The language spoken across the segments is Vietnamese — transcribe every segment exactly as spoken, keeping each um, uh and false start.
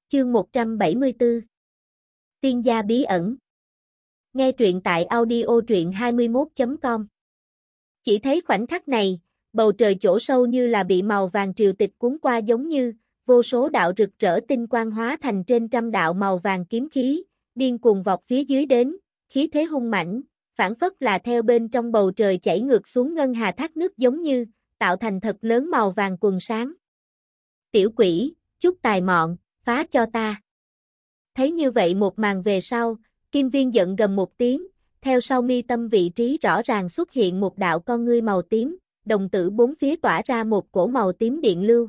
Chương một trăm bảy mươi tư Tiên gia bí ẩn. Nghe truyện tại audio truyện hai mươi mốt chấm com. Chỉ thấy khoảnh khắc này, bầu trời chỗ sâu như là bị màu vàng triều tịch cuốn qua, giống như vô số đạo rực rỡ tinh quang hóa thành trên trăm đạo màu vàng kiếm khí, điên cuồng vọt phía dưới đến, khí thế hung mãnh, phảng phất là theo bên trong bầu trời chảy ngược xuống ngân hà thác nước, giống như tạo thành thật lớn màu vàng quần sáng. Tiểu quỷ, chút tài mọn, phá cho ta. Thấy như vậy một màn về sau, Kim Viên giận gầm một tiếng, theo sau mi tâm vị trí rõ ràng xuất hiện một đạo con ngươi màu tím, đồng tử bốn phía tỏa ra một cổ màu tím điện lưu.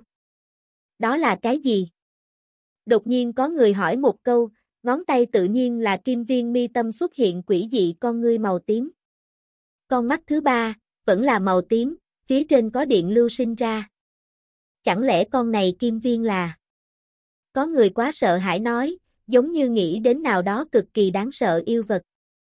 Đó là cái gì? Đột nhiên có người hỏi một câu, ngón tay tự nhiên là Kim Viên mi tâm xuất hiện quỷ dị con ngươi màu tím. Con mắt thứ ba, vẫn là màu tím, phía trên có điện lưu sinh ra. Chẳng lẽ con này Kim Viên là... Có người quá sợ hãi nói, giống như nghĩ đến nào đó cực kỳ đáng sợ yêu vật.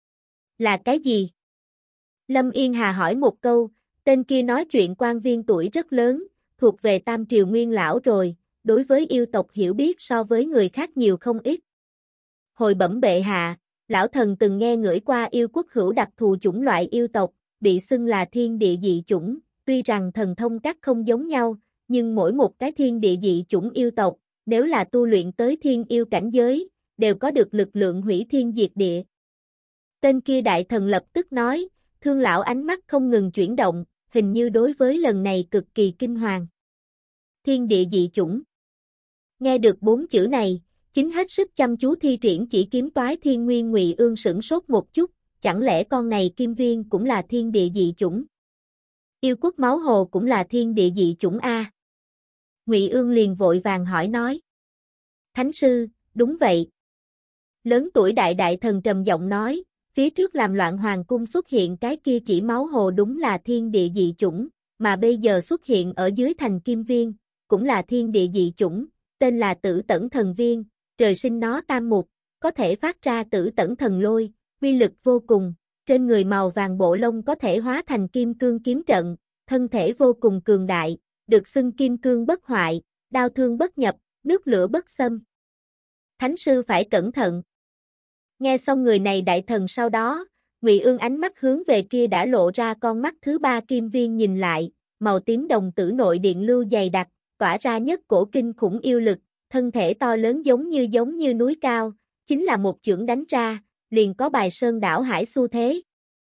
Là cái gì? Lâm Yên Hà hỏi một câu, tên kia nói chuyện quan viên tuổi rất lớn, thuộc về Tam Triều Nguyên Lão rồi, đối với yêu tộc hiểu biết so với người khác nhiều không ít. Hồi bẩm bệ hạ, lão thần từng nghe ngửi qua yêu quốc hữu đặc thù chủng loại yêu tộc, bị xưng là thiên địa dị chủng, tuy rằng thần thông các không giống nhau, nhưng mỗi một cái thiên địa dị chủng yêu tộc, nếu là tu luyện tới thiên yêu cảnh giới, đều có được lực lượng hủy thiên diệt địa. Tên kia đại thần lập tức nói, Thương lão ánh mắt không ngừng chuyển động, hình như đối với lần này cực kỳ kinh hoàng. Thiên địa dị chủng. Nghe được bốn chữ này, chính hết sức chăm chú thi triển chỉ kiếm toái thiên nguyên Ngụy Ương sửng sốt một chút, chẳng lẽ con này Kim Viên cũng là thiên địa dị chủng? Yêu quốc máu hồ cũng là thiên địa dị chủng a? Ngụy Ương liền vội vàng hỏi nói. Thánh sư, đúng vậy. Lớn tuổi đại đại thần trầm giọng nói, phía trước làm loạn hoàng cung xuất hiện cái kia chỉ máu hồ đúng là thiên địa dị chủng, mà bây giờ xuất hiện ở dưới thành Kim Viên, cũng là thiên địa dị chủng, tên là Tử Tẩn Thần Viên, trời sinh nó tam mục, có thể phát ra Tử Tẩn Thần Lôi, uy lực vô cùng, trên người màu vàng bộ lông có thể hóa thành kim cương kiếm trận, thân thể vô cùng cường đại, được xưng kim cương bất hoại, đao thương bất nhập, nước lửa bất xâm. Thánh sư phải cẩn thận. Nghe xong người này đại thần sau đó, Ngụy Ương ánh mắt hướng về kia đã lộ ra con mắt thứ ba Kim Viên nhìn lại, màu tím đồng tử nội điện lưu dày đặc, tỏa ra nhất cổ kinh khủng yêu lực, thân thể to lớn giống như giống như núi cao, chính là một chưởng đánh ra, liền có bài sơn đảo hải xu thế.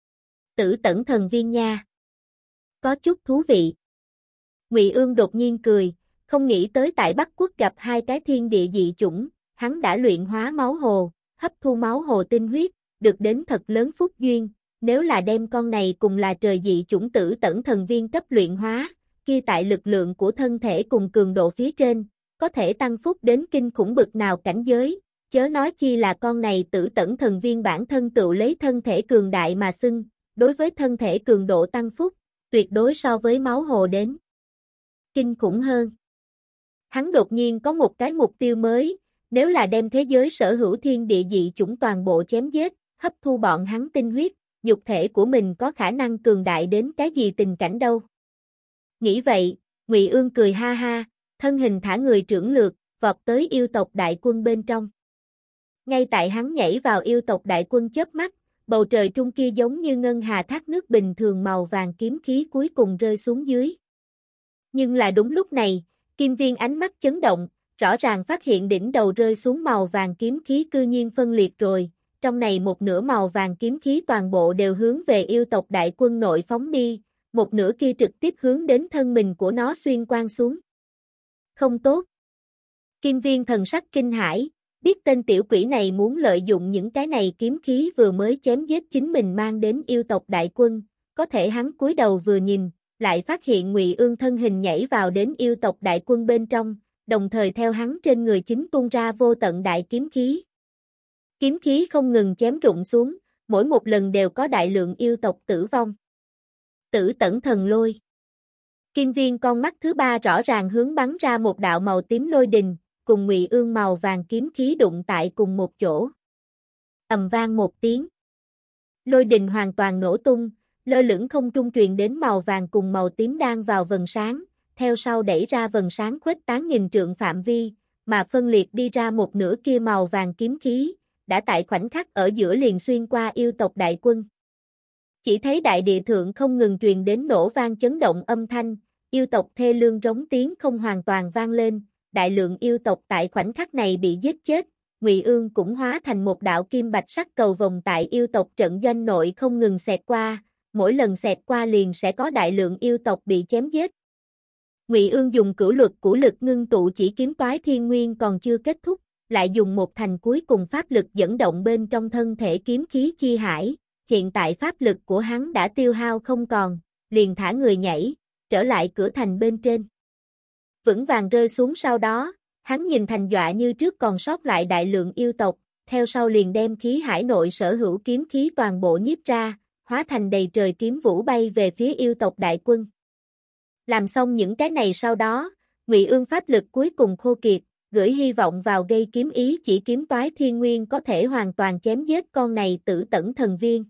Tử Tẩn Thần Viên nha. Có chút thú vị. Ngụy Ương đột nhiên cười, không nghĩ tới tại Bắc Quốc gặp hai cái thiên địa dị chủng, hắn đã luyện hóa máu hồ, hấp thu máu hồ tinh huyết, được đến thật lớn phúc duyên, nếu là đem con này cùng là trời dị chủng Tử Tẩn Thần Viên cấp luyện hóa, kia tại lực lượng của thân thể cùng cường độ phía trên, có thể tăng phúc đến kinh khủng bực nào cảnh giới, chớ nói chi là con này Tử Tẩn Thần Viên bản thân tự lấy thân thể cường đại mà xưng, đối với thân thể cường độ tăng phúc, tuyệt đối so với máu hồ đến kinh khủng hơn. Hắn đột nhiên có một cái mục tiêu mới, nếu là đem thế giới sở hữu thiên địa dị chủng toàn bộ chém giết, hấp thu bọn hắn tinh huyết, nhục thể của mình có khả năng cường đại đến cái gì tình cảnh đâu. Nghĩ vậy, Ngụy Ương cười ha ha, thân hình thả người trưởng lược, vọt tới yêu tộc đại quân bên trong. Ngay tại hắn nhảy vào yêu tộc đại quân chớp mắt, bầu trời trung kia giống như ngân hà thác nước bình thường màu vàng kiếm khí cuối cùng rơi xuống dưới. Nhưng là đúng lúc này, Kim Viên ánh mắt chấn động, rõ ràng phát hiện đỉnh đầu rơi xuống màu vàng kiếm khí cư nhiên phân liệt rồi, trong này một nửa màu vàng kiếm khí toàn bộ đều hướng về yêu tộc đại quân nội phóng đi, một nửa kia trực tiếp hướng đến thân mình của nó xuyên qua xuống. Không tốt. Kim Viên thần sắc kinh hãi, biết tên tiểu quỷ này muốn lợi dụng những cái này kiếm khí vừa mới chém giết chính mình mang đến yêu tộc đại quân, có thể hắn cúi đầu vừa nhìn, lại phát hiện Ngụy Ương thân hình nhảy vào đến yêu tộc đại quân bên trong, đồng thời theo hắn trên người chính tuôn ra vô tận đại kiếm khí. Kiếm khí không ngừng chém rụng xuống, mỗi một lần đều có đại lượng yêu tộc tử vong. Tử Tẩn Thần Lôi. Kim Viên con mắt thứ ba rõ ràng hướng bắn ra một đạo màu tím lôi đình, cùng Ngụy Ương màu vàng kiếm khí đụng tại cùng một chỗ. Ầm vang một tiếng. Lôi đình hoàn toàn nổ tung, lơ lửng không trung truyền đến màu vàng cùng màu tím đang vào vầng sáng, theo sau đẩy ra vầng sáng khuếch tán nghìn trượng phạm vi, mà phân liệt đi ra một nửa kia màu vàng kiếm khí, đã tại khoảnh khắc ở giữa liền xuyên qua yêu tộc đại quân. Chỉ thấy đại địa thượng không ngừng truyền đến nổ vang chấn động âm thanh, yêu tộc thê lương rống tiếng không hoàn toàn vang lên, đại lượng yêu tộc tại khoảnh khắc này bị giết chết, Ngụy Ương cũng hóa thành một đạo kim bạch sắc cầu vồng tại yêu tộc trận doanh nội không ngừng xẹt qua, mỗi lần xẹt qua liền sẽ có đại lượng yêu tộc bị chém giết. Ngụy Ương dùng cửu luật của lực ngưng tụ chỉ kiếm toái thiên nguyên còn chưa kết thúc, lại dùng một thành cuối cùng pháp lực dẫn động bên trong thân thể kiếm khí chi hải, hiện tại pháp lực của hắn đã tiêu hao không còn, liền thả người nhảy, trở lại cửa thành bên trên. Vững vàng rơi xuống sau đó, hắn nhìn thành dọa như trước còn sót lại đại lượng yêu tộc, theo sau liền đem khí hải nội sở hữu kiếm khí toàn bộ nhiếp ra, hóa thành đầy trời kiếm vũ bay về phía yêu tộc đại quân. Làm xong những cái này sau đó, Ngụy Ương pháp lực cuối cùng khô kiệt, gửi hy vọng vào gây kiếm ý chỉ kiếm toái thiên nguyên có thể hoàn toàn chém giết con này tử tẩn thần viên.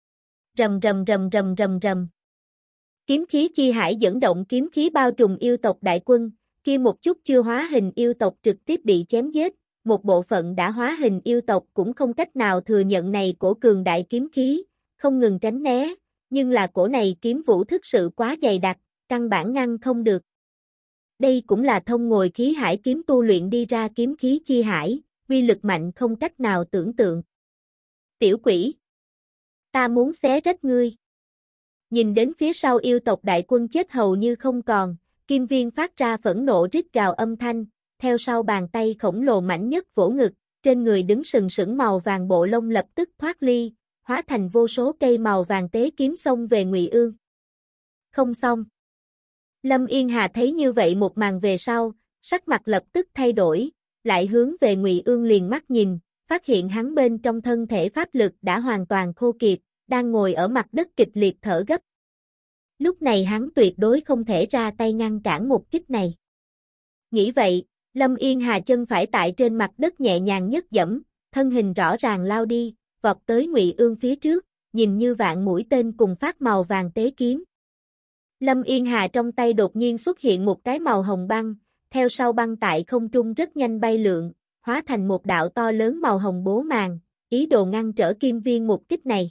Rầm rầm rầm rầm rầm rầm. Kiếm khí chi hải dẫn động kiếm khí bao trùm yêu tộc đại quân, kia một chút chưa hóa hình yêu tộc trực tiếp bị chém giết, một bộ phận đã hóa hình yêu tộc cũng không cách nào thừa nhận này cổ cường đại kiếm khí, không ngừng tránh né, nhưng là cổ này kiếm vũ thực sự quá dày đặc, căn bản ngăn không được. Đây cũng là thông ngồi khí hải kiếm tu luyện đi ra kiếm khí chi hải, uy lực mạnh không cách nào tưởng tượng. Tiểu quỷ, ta muốn xé rách ngươi. Nhìn đến phía sau yêu tộc đại quân chết hầu như không còn, Kim Viên phát ra phẫn nộ rít gào âm thanh, theo sau bàn tay khổng lồ mảnh nhất vỗ ngực, trên người đứng sừng sững màu vàng bộ lông lập tức thoát ly, hóa thành vô số cây màu vàng tế kiếm xông về Ngụy Ương. Không xong. Lâm Yên Hà thấy như vậy một màn về sau, sắc mặt lập tức thay đổi, lại hướng về Ngụy Ương liền mắt nhìn, phát hiện hắn bên trong thân thể pháp lực đã hoàn toàn khô kiệt, đang ngồi ở mặt đất kịch liệt thở gấp. Lúc này hắn tuyệt đối không thể ra tay ngăn cản một kích này. Nghĩ vậy, Lâm Yên Hà chân phải tại trên mặt đất nhẹ nhàng nhấc dẫm, thân hình rõ ràng lao đi, vọt tới Ngụy Ương phía trước, nhìn như vạn mũi tên cùng phát màu vàng tế kiếm. Lâm Yên Hà trong tay đột nhiên xuất hiện một cái màu hồng băng, theo sau băng tại không trung rất nhanh bay lượn, hóa thành một đạo to lớn màu hồng bố màng, ý đồ ngăn trở Kim Viên một kích này.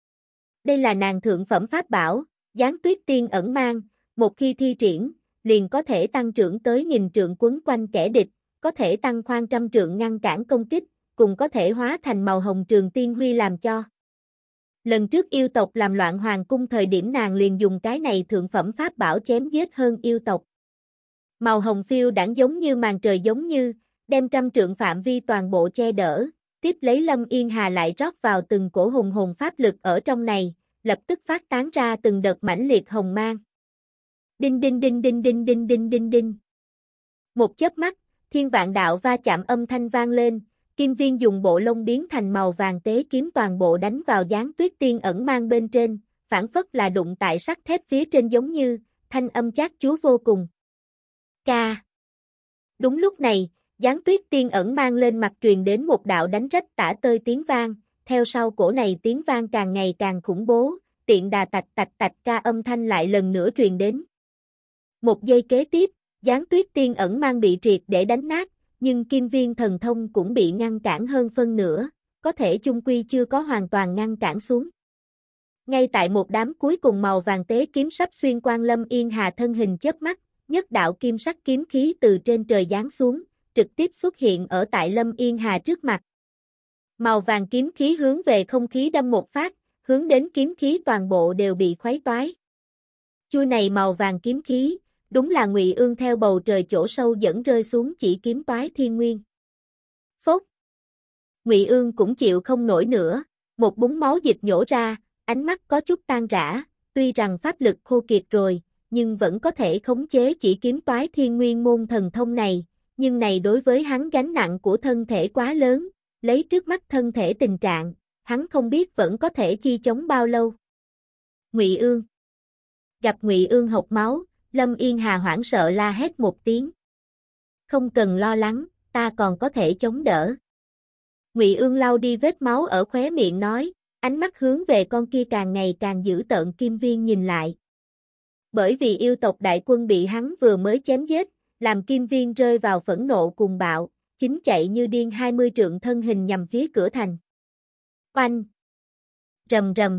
Đây là nàng thượng phẩm pháp bảo, Giáng Tuyết Tiên ẩn mang, một khi thi triển, liền có thể tăng trưởng tới nghìn trượng quấn quanh kẻ địch, có thể tăng khoan trăm trượng ngăn cản công kích, cùng có thể hóa thành màu hồng trường tiên huy làm cho. Lần trước yêu tộc làm loạn hoàng cung thời điểm nàng liền dùng cái này thượng phẩm pháp bảo chém giết hơn yêu tộc. Màu hồng phiêu đãng giống như màn trời giống như, đem trăm trượng phạm vi toàn bộ che đỡ, tiếp lấy Lâm Yên Hà lại rót vào từng cổ hùng hồn pháp lực ở trong này, lập tức phát tán ra từng đợt mãnh liệt hồng mang. Đinh đinh đinh đinh đinh đinh đinh đinh đinh. Một chớp mắt, thiên vạn đạo va chạm âm thanh vang lên, Kim Viên dùng bộ lông biến thành màu vàng tế kiếm toàn bộ đánh vào Giáng Tuyết Tiên ẩn mang bên trên, phản phất là đụng tại sắt thép phía trên giống như, thanh âm chát chúa vô cùng. Ca. Đúng lúc này, Giáng Tuyết Tiên ẩn mang lên mặt truyền đến một đạo đánh rách tả tơi tiếng vang, theo sau cổ này tiếng vang càng ngày càng khủng bố, tiện đà tạch tạch tạch ca âm thanh lại lần nữa truyền đến. Một giây kế tiếp, Giáng Tuyết Tiên ẩn mang bị triệt để đánh nát, nhưng Kim Viên thần thông cũng bị ngăn cản hơn phân nửa, có thể chung quy chưa có hoàn toàn ngăn cản xuống. Ngay tại một đám cuối cùng màu vàng tế kiếm sắp xuyên qua Lâm Yên Hà thân hình chớp mắt, nhất đạo kim sắc kiếm khí từ trên trời giáng xuống, trực tiếp xuất hiện ở tại Lâm Yên Hà trước mặt. Màu vàng kiếm khí hướng về không khí đâm một phát, hướng đến kiếm khí toàn bộ đều bị khuấy toái. Chui này màu vàng kiếm khí, đúng là Ngụy Ương theo bầu trời chỗ sâu dẫn rơi xuống chỉ kiếm toái thiên nguyên. Phốt. Ngụy Ương cũng chịu không nổi nữa, một búng máu dịch nhổ ra, ánh mắt có chút tan rã, tuy rằng pháp lực khô kiệt rồi, nhưng vẫn có thể khống chế chỉ kiếm toái thiên nguyên môn thần thông này, nhưng này đối với hắn gánh nặng của thân thể quá lớn, lấy trước mắt thân thể tình trạng, hắn không biết vẫn có thể chi chống bao lâu. Ngụy Ương. Gặp Ngụy Ương hộc máu, Lâm Yên Hà hoảng sợ la hét một tiếng. Không cần lo lắng, ta còn có thể chống đỡ. Ngụy Ương lau đi vết máu ở khóe miệng nói, ánh mắt hướng về con kia càng ngày càng dữ tợn Kim Viên nhìn lại. Bởi vì yêu tộc đại quân bị hắn vừa mới chém giết, làm Kim Viên rơi vào phẫn nộ cuồng bạo, chính chạy như điên hai mươi trượng thân hình nhằm phía cửa thành. Oanh! Rầm rầm!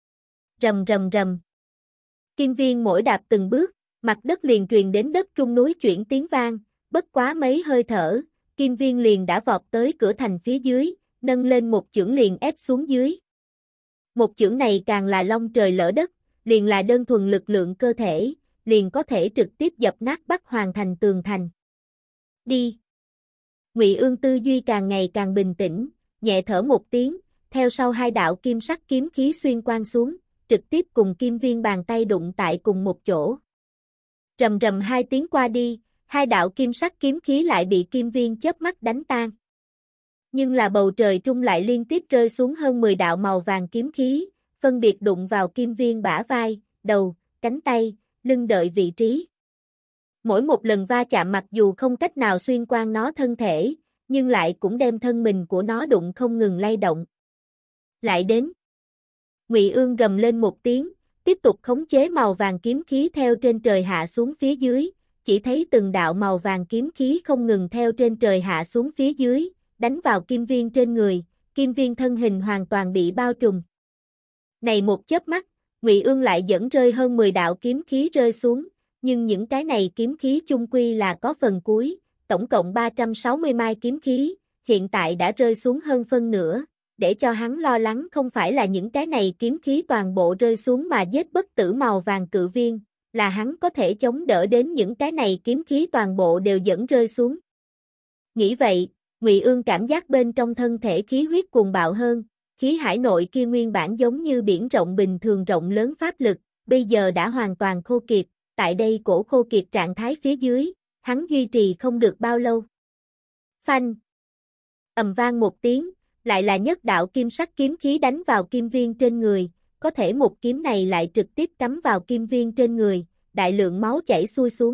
Rầm rầm rầm! Kim Viên mỗi đạp từng bước, mặt đất liền truyền đến đất rung núi chuyển tiếng vang, bất quá mấy hơi thở, Kim Viên liền đã vọt tới cửa thành phía dưới, nâng lên một chưởng liền ép xuống dưới. Một chưởng này càng là long trời lỡ đất, liền là đơn thuần lực lượng cơ thể, liền có thể trực tiếp dập nát Bắc Hoàng thành tường thành. Đi! Ngụy Ương tư duy càng ngày càng bình tĩnh, nhẹ thở một tiếng, theo sau hai đạo kim sắc kiếm khí xuyên quang xuống, trực tiếp cùng Kim Viên bàn tay đụng tại cùng một chỗ. Rầm rầm hai tiếng qua đi, hai đạo kim sắc kiếm khí lại bị Kim Viên chớp mắt đánh tan. Nhưng là bầu trời trung lại liên tiếp rơi xuống hơn mười đạo màu vàng kiếm khí, phân biệt đụng vào Kim Viên bả vai, đầu, cánh tay, lưng đợi vị trí. Mỗi một lần va chạm mặc dù không cách nào xuyên qua nó thân thể, nhưng lại cũng đem thân mình của nó đụng không ngừng lay động. Lại đến. Ngụy Ương gầm lên một tiếng, tiếp tục khống chế màu vàng kiếm khí theo trên trời hạ xuống phía dưới, chỉ thấy từng đạo màu vàng kiếm khí không ngừng theo trên trời hạ xuống phía dưới, đánh vào Kim Viên trên người, Kim Viên thân hình hoàn toàn bị bao trùm. Này một chớp mắt, Ngụy Ương lại dẫn rơi hơn mười đạo kiếm khí rơi xuống, nhưng những cái này kiếm khí chung quy là có phần cuối, tổng cộng ba trăm sáu mươi mai kiếm khí, hiện tại đã rơi xuống hơn phân nửa, để cho hắn lo lắng không phải là những cái này kiếm khí toàn bộ rơi xuống mà giết bất tử màu vàng cự viên, là hắn có thể chống đỡ đến những cái này kiếm khí toàn bộ đều dẫn rơi xuống. Nghĩ vậy, Ngụy Ương cảm giác bên trong thân thể khí huyết cuồng bạo hơn, khí hải nội kia nguyên bản giống như biển rộng bình thường rộng lớn pháp lực, bây giờ đã hoàn toàn khô kiệt, tại đây cổ khô kiệt trạng thái phía dưới, hắn duy trì không được bao lâu. Phanh! Ầm vang một tiếng, lại là nhất đạo kim sắc kiếm khí đánh vào Kim Viên trên người, có thể một kiếm này lại trực tiếp cắm vào Kim Viên trên người, đại lượng máu chảy xuôi xuống.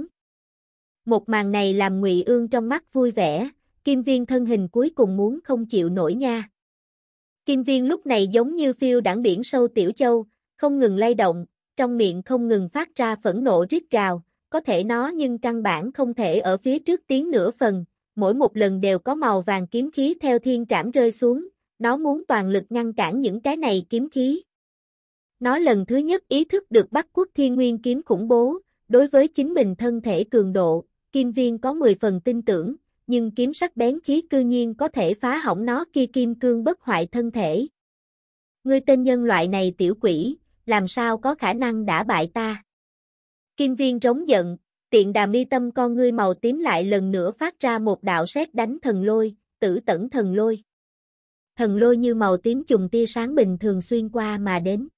Một màn này làm Ngụy Ương trong mắt vui vẻ, Kim Viên thân hình cuối cùng muốn không chịu nổi nha. Kim Viên lúc này giống như phiêu đãng biển sâu tiểu châu, không ngừng lay động, trong miệng không ngừng phát ra phẫn nộ rít gào, có thể nó nhưng căn bản không thể ở phía trước tiến nửa phần, mỗi một lần đều có màu vàng kiếm khí theo thiên trảm rơi xuống, nó muốn toàn lực ngăn cản những cái này kiếm khí. Nó lần thứ nhất ý thức được Bắc Quốc Thiên Nguyên kiếm khủng bố, đối với chính mình thân thể cường độ, Kim Viên có mười phần tin tưởng, nhưng kiếm sắc bén khí cư nhiên có thể phá hỏng nó kia kim cương bất hoại thân thể. Ngươi tên nhân loại này tiểu quỷ, làm sao có khả năng đả bại ta? Kim Viên rống giận, tiện đà mi tâm con ngươi màu tím lại lần nữa phát ra một đạo sét đánh thần lôi, tử tẩn thần lôi. Thần lôi như màu tím trùng tia sáng bình thường xuyên qua mà đến.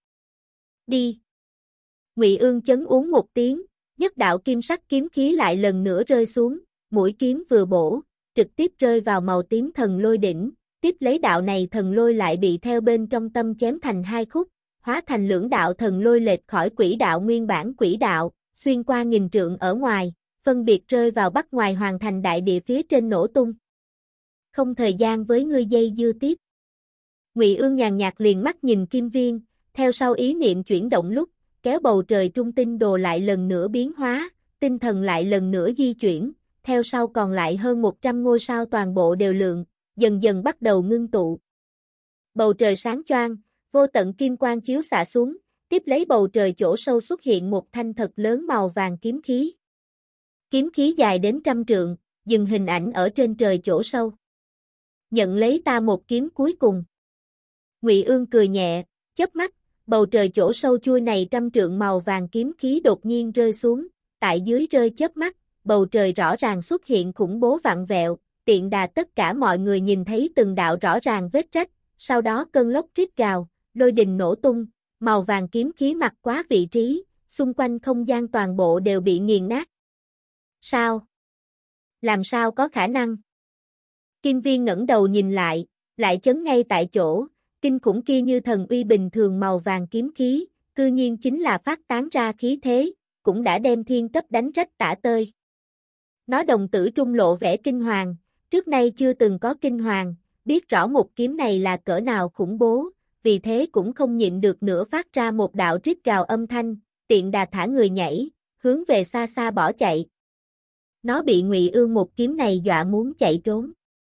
Đi! Ngụy Ương chấn uống một tiếng, nhất đạo kim sắc kiếm khí lại lần nữa rơi xuống, mũi kiếm vừa bổ, trực tiếp rơi vào màu tím thần lôi đỉnh, tiếp lấy đạo này thần lôi lại bị theo bên trong tâm chém thành hai khúc, hóa thành lưỡng đạo thần lôi lệch khỏi quỹ đạo nguyên bản quỹ đạo, xuyên qua nghìn trượng ở ngoài, phân biệt rơi vào bắc ngoài hoàng thành đại địa phía trên nổ tung. Không thời gian với ngươi dây dưa tiếp. Ngụy Ương nhàn nhạt liền mắt nhìn Kim Viên, theo sau ý niệm chuyển động lúc, kéo bầu trời trung tinh đồ lại lần nữa biến hóa, tinh thần lại lần nữa di chuyển, theo sau còn lại hơn một trăm ngôi sao toàn bộ đều lượng, dần dần bắt đầu ngưng tụ. Bầu trời sáng choang, vô tận kim quang chiếu xạ xuống, tiếp lấy bầu trời chỗ sâu xuất hiện một thanh thật lớn màu vàng kiếm khí. Kiếm khí dài đến trăm trượng, dừng hình ảnh ở trên trời chỗ sâu. Nhận lấy ta một kiếm cuối cùng. Ngụy Ương cười nhẹ, chớp mắt, bầu trời chỗ sâu chui này trăm trượng màu vàng kiếm khí đột nhiên rơi xuống, tại dưới rơi chớp mắt, bầu trời rõ ràng xuất hiện khủng bố vặn vẹo, tiện đà tất cả mọi người nhìn thấy từng đạo rõ ràng vết rách, sau đó cơn lốc rít gào, lôi đình nổ tung, màu vàng kiếm khí mặt quá vị trí, xung quanh không gian toàn bộ đều bị nghiền nát. Sao? Làm sao có khả năng? Kim Viên ngẩng đầu nhìn lại, lại chấn ngay tại chỗ, kinh khủng kia như thần uy bình thường màu vàng kiếm khí, cư nhiên chính là phát tán ra khí thế, cũng đã đem thiên cấp đánh rách tả tơi. Nó đồng tử trung lộ vẻ kinh hoàng, trước nay chưa từng có kinh hoàng, biết rõ một kiếm này là cỡ nào khủng bố, vì thế cũng không nhịn được nữa phát ra một đạo rít gào âm thanh, tiện đà thả người nhảy, hướng về xa xa bỏ chạy. Nó bị Ngụy Ương một kiếm này dọa muốn chạy trốn.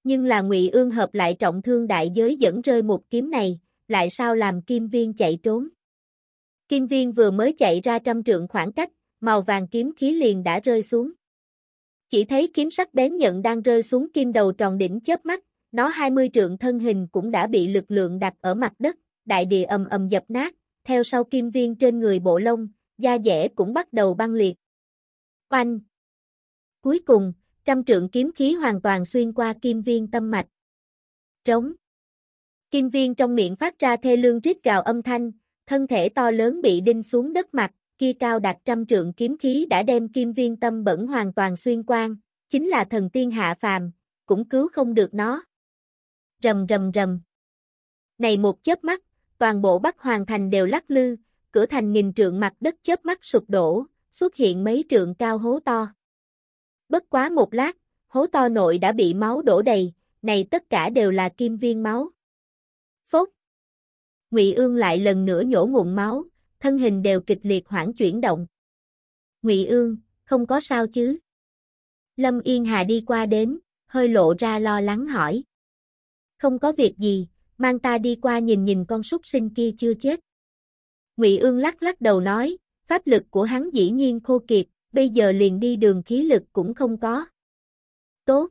Nhưng là Ngụy Ương hợp lại trọng thương đại giới dẫn rơi một kiếm này, lại sao làm Kim Viên chạy trốn. Kim Viên vừa mới chạy ra trăm trượng khoảng cách, màu vàng kiếm khí liền đã rơi xuống. Chỉ thấy kiếm sắc bén nhận đang rơi xuống kim đầu tròn đỉnh chớp mắt, nó hai mươi trượng thân hình cũng đã bị lực lượng đặt ở mặt đất, đại địa ầm ầm dập nát, theo sau Kim Viên trên người bộ lông, da dẻ cũng bắt đầu băng liệt. Oanh! Cuối cùng, trăm trượng kiếm khí hoàn toàn xuyên qua Kim Viên tâm mạch. Trống! Kim Viên trong miệng phát ra thê lương rít gào âm thanh, thân thể to lớn bị đinh xuống đất mặt, kia cao đạt trăm trượng kiếm khí đã đem Kim Viên tâm bẩn hoàn toàn xuyên qua, chính là thần tiên hạ phàm, cũng cứu không được nó. Rầm rầm rầm. Này một chớp mắt, toàn bộ Bắc Hoàng thành đều lắc lư, cửa thành nghìn trượng mặt đất chớp mắt sụp đổ, xuất hiện mấy trượng cao hố to. Bất quá một lát, hố to nội đã bị máu đổ đầy, này tất cả đều là Kim Viên máu. Phốt. Ngụy Ương lại lần nữa nhổ ngụm máu, thân hình đều kịch liệt hoảng chuyển động. Ngụy Ương, không có sao chứ? Lâm Yên Hà đi qua đến, hơi lộ ra lo lắng hỏi. Không có việc gì, mang ta đi qua nhìn nhìn con súc sinh kia chưa chết. Ngụy Ương lắc lắc đầu nói, pháp lực của hắn dĩ nhiên khô kiệt, bây giờ liền đi đường khí lực cũng không có. Tốt.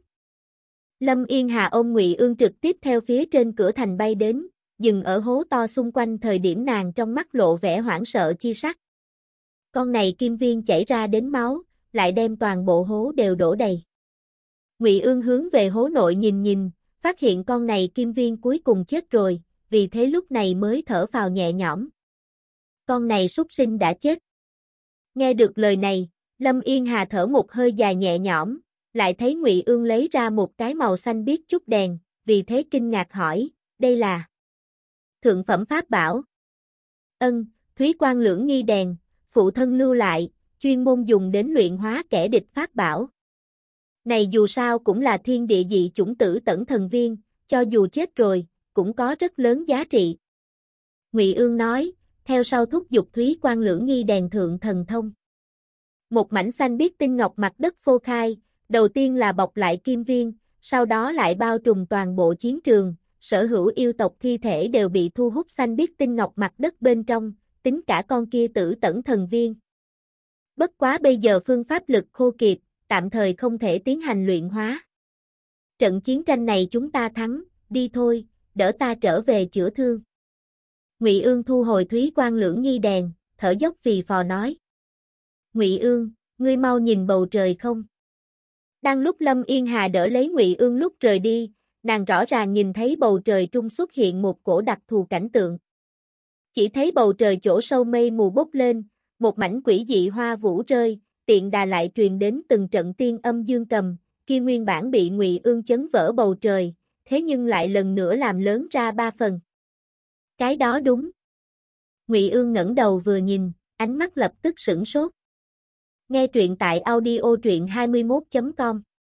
Lâm Yên Hà ôm Ngụy Ương trực tiếp theo phía trên cửa thành bay đến, dừng ở hố to xung quanh thời điểm nàng trong mắt lộ vẻ hoảng sợ chi sắc. Con này Kim Viên chảy ra đến máu, lại đem toàn bộ hố đều đổ đầy. Ngụy Ương hướng về hố nội nhìn nhìn, phát hiện con này Kim Viên cuối cùng chết rồi, vì thế lúc này mới thở phào nhẹ nhõm. Con này súc sinh đã chết. Nghe được lời này, Lâm Yên Hà thở một hơi dài nhẹ nhõm, lại thấy Ngụy Ương lấy ra một cái màu xanh biếc chút đèn, vì thế kinh ngạc hỏi, đây là thượng phẩm pháp bảo. Ân, Thúy Quang Lưỡng Nghi đèn, phụ thân lưu lại, chuyên môn dùng đến luyện hóa kẻ địch pháp bảo. Này dù sao cũng là thiên địa dị chủng tử tẩn thần viên, cho dù chết rồi, cũng có rất lớn giá trị. Ngụy Ương nói, theo sau thúc giục Thúy Quang Lưỡng Nghi đèn thượng thần thông. Một mảnh xanh biếc tinh ngọc mặt đất phô khai, đầu tiên là bọc lại Kim Viên, sau đó lại bao trùm toàn bộ chiến trường, sở hữu yêu tộc thi thể đều bị thu hút xanh biếc tinh ngọc mặt đất bên trong, tính cả con kia tử tẩn thần viên. Bất quá bây giờ phương pháp lực khô kiệt, tạm thời không thể tiến hành luyện hóa. Trận chiến tranh này chúng ta thắng, đi thôi, đỡ ta trở về chữa thương. Ngụy Ương thu hồi Thúy Quang Lưỡng Nghi đèn, thở dốc phì phò nói. Ngụy Ương, ngươi mau nhìn bầu trời không? Đang lúc Lâm Yên Hà đỡ lấy Ngụy Ương lúc rời đi, nàng rõ ràng nhìn thấy bầu trời trung xuất hiện một cổ đặc thù cảnh tượng. Chỉ thấy bầu trời chỗ sâu mây mù bốc lên, một mảnh quỷ dị hoa vũ rơi, tiện đà lại truyền đến từng trận tiên âm dương cầm, kia nguyên bản bị Ngụy Ương chấn vỡ bầu trời, thế nhưng lại lần nữa làm lớn ra ba phần. Cái đó đúng. Ngụy Ương ngẩng đầu vừa nhìn, ánh mắt lập tức sửng sốt. Nghe truyện tại audio truyện hai mươi mốt chấm com